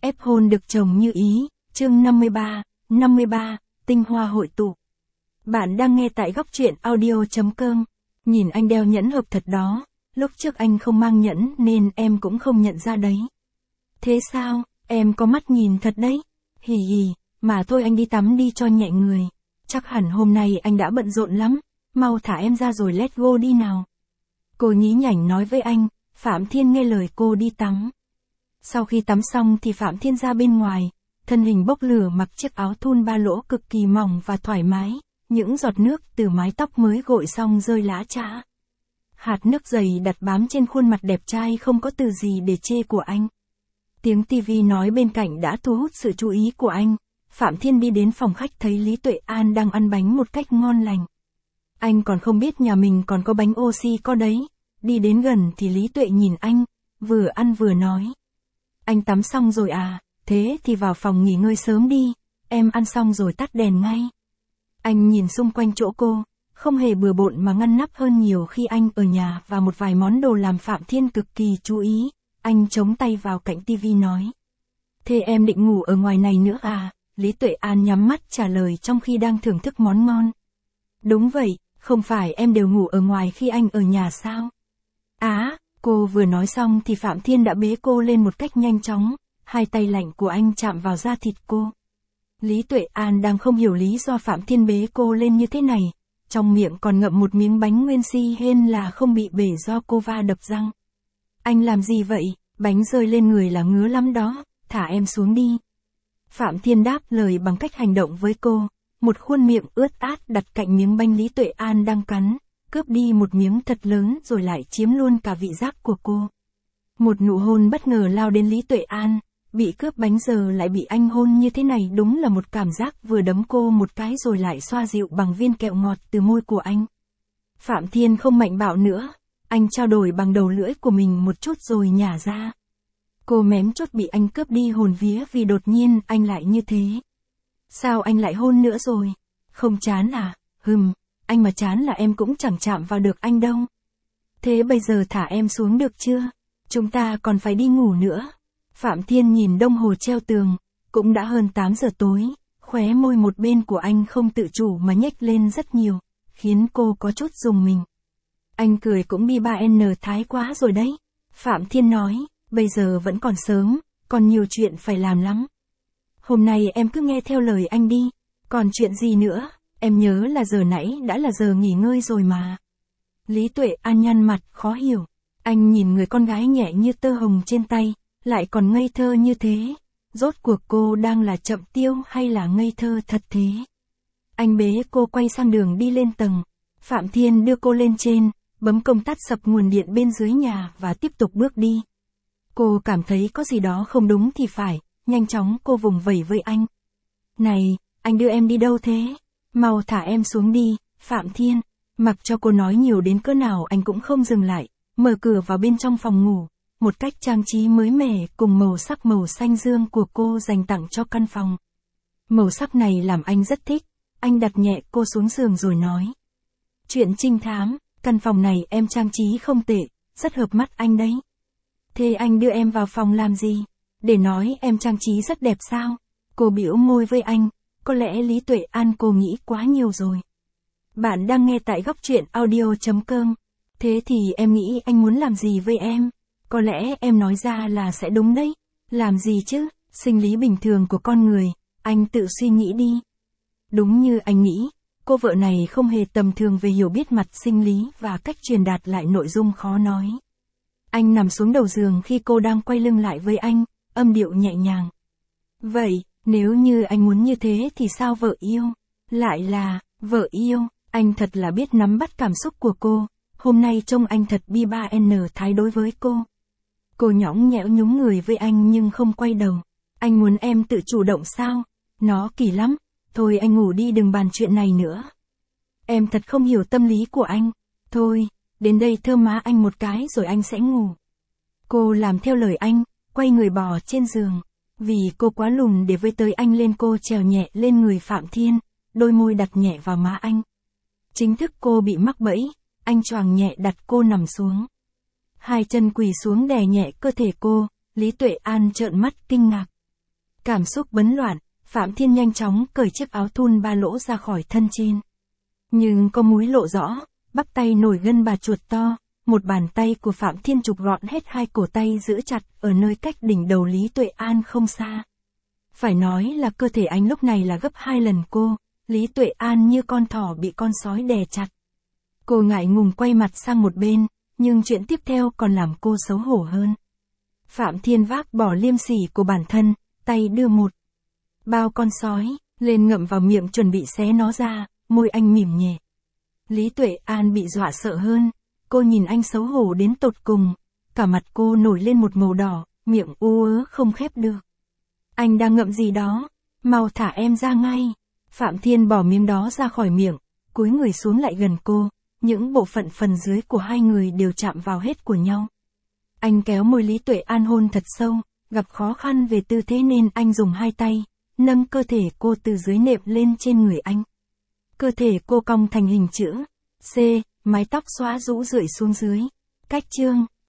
ép hôn được chồng như ý, chương 53, tinh hoa hội tụ. Bạn đang nghe tại góc truyện audio.com. Nhìn anh đeo nhẫn hợp thật đó, lúc trước anh không mang nhẫn nên em cũng không nhận ra đấy. Thế sao, em có mắt nhìn thật đấy. Hì hì, mà thôi anh đi tắm đi cho nhẹ người. Chắc hẳn hôm nay anh đã bận rộn lắm, mau thả em ra rồi let go đi nào. Cô nhí nhảnh nói với anh, Phạm Thiên nghe lời cô đi tắm. Sau khi tắm xong thì Phạm Thiên ra bên ngoài, thân hình bốc lửa mặc chiếc áo thun ba lỗ cực kỳ mỏng và thoải mái, những giọt nước từ mái tóc mới gội xong rơi lã chã. Hạt nước dày đặt bám trên khuôn mặt đẹp trai không có từ gì để chê của anh. Tiếng tivi nói bên cạnh đã thu hút sự chú ý của anh. Phạm Thiên đi đến phòng khách thấy Lý Tuệ An đang ăn bánh một cách ngon lành. Anh còn không biết nhà mình còn có bánh oxy có đấy. Đi đến gần thì Lý Tuệ nhìn anh, vừa ăn vừa nói. Anh tắm xong rồi à, thế thì vào phòng nghỉ ngơi sớm đi, em ăn xong rồi tắt đèn ngay. Anh nhìn xung quanh chỗ cô, không hề bừa bộn mà ngăn nắp hơn nhiều khi anh ở nhà và một vài món đồ làm Phạm Thiên cực kỳ chú ý. Anh chống tay vào cạnh tivi nói. Thế em định ngủ ở ngoài này nữa à? Lý Tuệ An nhắm mắt trả lời trong khi đang thưởng thức món ngon. Đúng vậy, không phải em đều ngủ ở ngoài khi anh ở nhà sao? Cô vừa nói xong thì Phạm Thiên đã bế cô lên một cách nhanh chóng, hai tay lạnh của anh chạm vào da thịt cô. Lý Tuệ An đang không hiểu lý do Phạm Thiên bế cô lên như thế này, trong miệng còn ngậm một miếng bánh nguyên si hên là không bị bể do cô va đập răng. Anh làm gì vậy, bánh rơi lên người là ngứa lắm đó, thả em xuống đi. Phạm Thiên đáp lời bằng cách hành động với cô, một khuôn miệng ướt át đặt cạnh miếng bánh Lý Tuệ An đang cắn, cướp đi một miếng thật lớn rồi lại chiếm luôn cả vị giác của cô. Một nụ hôn bất ngờ lao đến Lý Tuệ An, bị cướp bánh giờ lại bị anh hôn như thế này đúng là một cảm giác vừa đấm cô một cái rồi lại xoa dịu bằng viên kẹo ngọt từ môi của anh. Phạm Thiên không mạnh bạo nữa, anh trao đổi bằng đầu lưỡi của mình một chút rồi nhả ra. Cô mém chốt bị anh cướp đi hồn vía vì đột nhiên anh lại như thế. Sao anh lại hôn nữa rồi? Không chán à? Anh mà chán là em cũng chẳng chạm vào được anh đâu. Thế bây giờ thả em xuống được chưa? Chúng ta còn phải đi ngủ nữa. Phạm Thiên nhìn đồng hồ treo tường, cũng đã hơn 8 giờ tối, khóe môi một bên của anh không tự chủ mà nhếch lên rất nhiều, khiến cô có chút rùng mình. Anh cười cũng bi 3N thái quá rồi đấy. Phạm Thiên nói, bây giờ vẫn còn sớm, còn nhiều chuyện phải làm lắm. Hôm nay em cứ nghe theo lời anh đi, còn chuyện gì nữa, em nhớ là giờ nãy đã là giờ nghỉ ngơi rồi mà. Lý Tuệ An nhăn mặt khó hiểu, anh nhìn người con gái nhẹ như tơ hồng trên tay, lại còn ngây thơ như thế, rốt cuộc cô đang là chậm tiêu hay là ngây thơ thật thế? Anh bế cô quay sang đường đi lên tầng, Phạm Thiên đưa cô lên trên, bấm công tắt sập nguồn điện bên dưới nhà và tiếp tục bước đi. Cô cảm thấy có gì đó không đúng thì phải, nhanh chóng cô vùng vẫy với anh. Này, anh đưa em đi đâu thế? Mau thả em xuống đi, Phạm Thiên. Mặc cho cô nói nhiều đến cỡ nào anh cũng không dừng lại, mở cửa vào bên trong phòng ngủ, một cách trang trí mới mẻ cùng màu sắc màu xanh dương của cô dành tặng cho căn phòng. Màu sắc này làm anh rất thích, anh đặt nhẹ cô xuống giường rồi nói. Chuyện trinh thám, căn phòng này em trang trí không tệ, rất hợp mắt anh đấy. Thế anh đưa em vào phòng làm gì? Để nói em trang trí rất đẹp sao? Cô bĩu môi với anh, có lẽ Lý Tuệ An cô nghĩ quá nhiều rồi. Bạn đang nghe tại góc truyện audio.com. Thế thì em nghĩ anh muốn làm gì với em? Có lẽ em nói ra là sẽ đúng đấy. Làm gì chứ? Sinh lý bình thường của con người, anh tự suy nghĩ đi. Đúng như anh nghĩ, cô vợ này không hề tầm thường về hiểu biết mặt sinh lý và cách truyền đạt lại nội dung khó nói. Anh nằm xuống đầu giường khi cô đang quay lưng lại với anh, âm điệu nhẹ nhàng. Vậy, nếu như anh muốn như thế thì sao vợ yêu? Lại là, vợ yêu, anh thật là biết nắm bắt cảm xúc của cô, hôm nay trông anh thật bi 3N thái đối với cô. Cô nhõng nhẽo nhúng người với anh nhưng không quay đầu. Anh muốn em tự chủ động sao? Nó kỳ lắm, thôi anh ngủ đi đừng bàn chuyện này nữa. Em thật không hiểu tâm lý của anh, thôi, đến đây thơm má anh một cái rồi anh sẽ ngủ. Cô làm theo lời anh, quay người bò trên giường. Vì cô quá lùn để với tới anh lên cô trèo nhẹ lên người Phạm Thiên, đôi môi đặt nhẹ vào má anh. Chính thức cô bị mắc bẫy, anh choàng nhẹ đặt cô nằm xuống. Hai chân quỳ xuống đè nhẹ cơ thể cô, Lý Tuệ An trợn mắt kinh ngạc. Cảm xúc bấn loạn, Phạm Thiên nhanh chóng cởi chiếc áo thun ba lỗ ra khỏi thân trên. Nhưng có múi lộ rõ, bắp tay nổi gân bà chuột to, một bàn tay của Phạm Thiên trục gọn hết hai cổ tay giữ chặt ở nơi cách đỉnh đầu Lý Tuệ An không xa. Phải nói là cơ thể anh lúc này là gấp 2 lần cô, Lý Tuệ An như con thỏ bị con sói đè chặt. Cô ngại ngùng quay mặt sang một bên, nhưng chuyện tiếp theo còn làm cô xấu hổ hơn. Phạm Thiên vác bỏ liêm sỉ của bản thân, tay đưa một bao con sói, lên ngậm vào miệng chuẩn bị xé nó ra, môi anh mỉm nhẹ. Lý Tuệ An bị dọa sợ hơn, cô nhìn anh xấu hổ đến tột cùng, cả mặt cô nổi lên một màu đỏ, miệng ú ớ không khép được. Anh đang ngậm gì đó, mau thả em ra ngay. Phạm Thiên bỏ miếng đó ra khỏi miệng, cúi người xuống lại gần cô, những bộ phận phần dưới của hai người đều chạm vào hết của nhau. Anh kéo môi Lý Tuệ An hôn thật sâu, gặp khó khăn về tư thế nên anh dùng hai tay, nâng cơ thể cô từ dưới nệm lên trên người anh. Cơ thể cô cong thành hình chữ C, mái tóc xõa rũ rượi xuống dưới. Cách chương